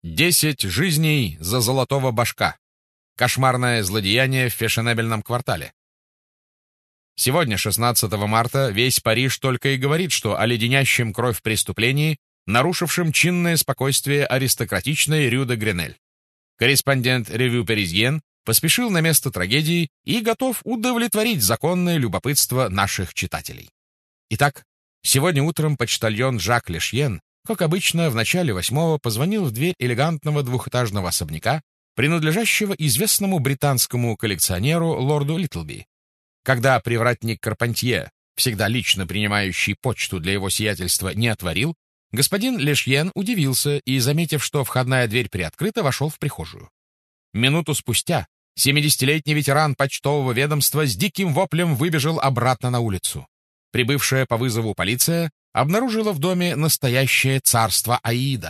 10 жизней за золотого башка. Кошмарное злодеяние в фешенебельном квартале. Сегодня, 16 марта, весь Париж только и говорит, что о леденящем кровь преступлении, нарушившем чинное спокойствие аристократичной Рю де Гренель. Корреспондент «Ревю Паризьен» поспешил на место трагедии и готов удовлетворить законное любопытство наших читателей. Итак, сегодня утром почтальон Жак Лешьен, как обычно, в начале 8-го позвонил в дверь элегантного двухэтажного особняка, принадлежащего известному британскому коллекционеру лорду Литлби. Когда привратник Карпантье, всегда лично принимающий почту для его сиятельства, не отворил, господин Лешьен удивился и, заметив, что входная дверь приоткрыта, вошел в прихожую. Минуту спустя 70-летний ветеран почтового ведомства с диким воплем выбежал обратно на улицу. Прибывшая по вызову полиция обнаружила в доме настоящее царство Аида.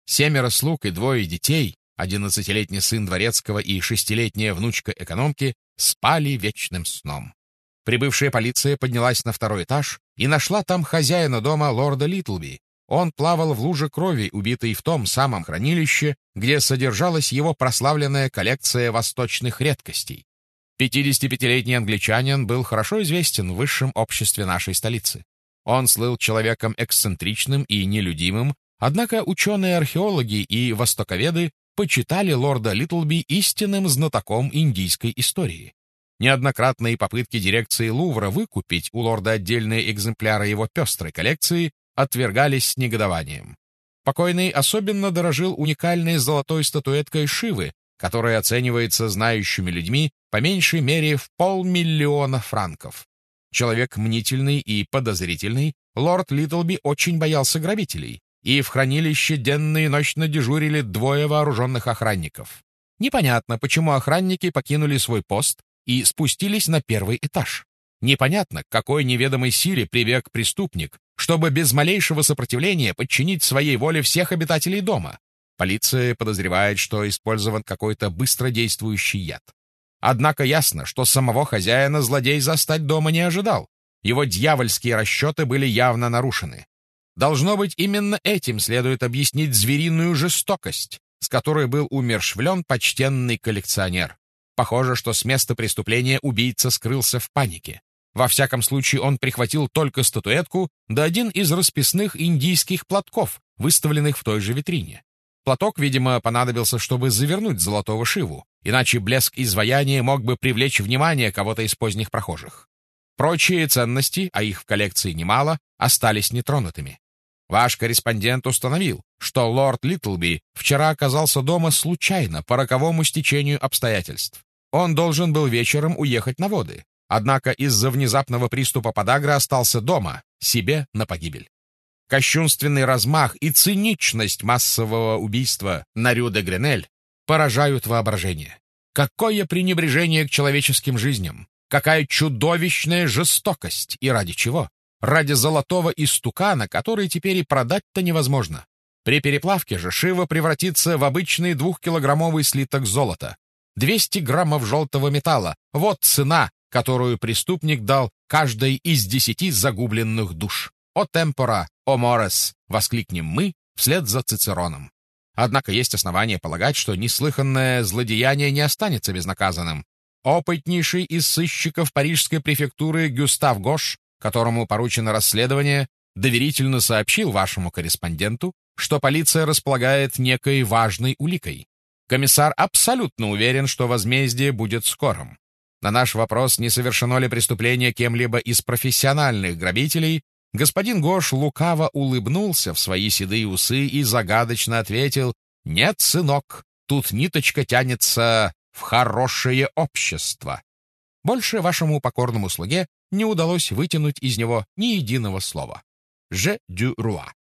7 слуг и 2 детей, 11-летний сын дворецкого и 6-летняя внучка экономки, спали вечным сном. Прибывшая полиция поднялась на 2-й этаж и нашла там хозяина дома лорда Литлби. Он плавал в луже крови, убитый в том самом хранилище, где содержалась его прославленная коллекция восточных редкостей. 55-летний англичанин был хорошо известен в высшем обществе нашей столицы. Он слыл человеком эксцентричным и нелюдимым, однако ученые-археологи и востоковеды почитали лорда Литлби истинным знатоком индийской истории. Неоднократные попытки дирекции Лувра выкупить у лорда отдельные экземпляры его пестрой коллекции отвергались с негодованием. Покойный особенно дорожил уникальной золотой статуэткой Шивы, которая оценивается знающими людьми по меньшей мере в 500 000 франков. Человек мнительный и подозрительный, лорд Литлби очень боялся грабителей, и в хранилище денно и ночно дежурили 2 вооруженных охранников. Непонятно, почему охранники покинули свой пост и спустились на 1-й этаж. Непонятно, к какой неведомой силе прибег преступник, чтобы без малейшего сопротивления подчинить своей воле всех обитателей дома. Полиция подозревает, что использован какой-то быстродействующий яд. Однако ясно, что самого хозяина злодей застать дома не ожидал. Его дьявольские расчеты были явно нарушены. Должно быть, именно этим следует объяснить звериную жестокость, с которой был умерщвлен почтенный коллекционер. Похоже, что с места преступления убийца скрылся в панике. Во всяком случае, он прихватил только статуэтку да один из расписных индийских платков, выставленных в той же витрине. Платок, видимо, понадобился, чтобы завернуть золотого Шиву, иначе блеск изваяния мог бы привлечь внимание кого-то из поздних прохожих. Прочие ценности, а их в коллекции немало, остались нетронутыми. Ваш корреспондент установил, что лорд Литлби вчера оказался дома случайно по роковому стечению обстоятельств. Он должен был вечером уехать на воды, однако из-за внезапного приступа подагры остался дома, себе на погибель. Кощунственный размах и циничность массового убийства на Рю де Гренель поражают воображение. Какое пренебрежение к человеческим жизням! Какая чудовищная жестокость! И ради чего? Ради золотого истукана, который теперь и продать-то невозможно. При переплавке же Шива превратится в обычный 2-килограммовый слиток золота. 200 граммов желтого металла — вот цена, которую преступник дал каждой из 10 загубленных душ. «О темпора, о морес!» — воскликнем мы вслед за Цицероном. Однако есть основания полагать, что неслыханное злодеяние не останется безнаказанным. Опытнейший из сыщиков парижской префектуры Гюстав Гош, которому поручено расследование, доверительно сообщил вашему корреспонденту, что полиция располагает некой важной уликой. Комиссар абсолютно уверен, что возмездие будет скорым. На наш вопрос, не совершено ли преступление кем-либо из профессиональных грабителей, господин Гош лукаво улыбнулся в свои седые усы и загадочно ответил: «Нет, сынок, тут ниточка тянется в хорошее общество». Больше вашему покорному слуге не удалось вытянуть из него ни единого слова. Же дю руа.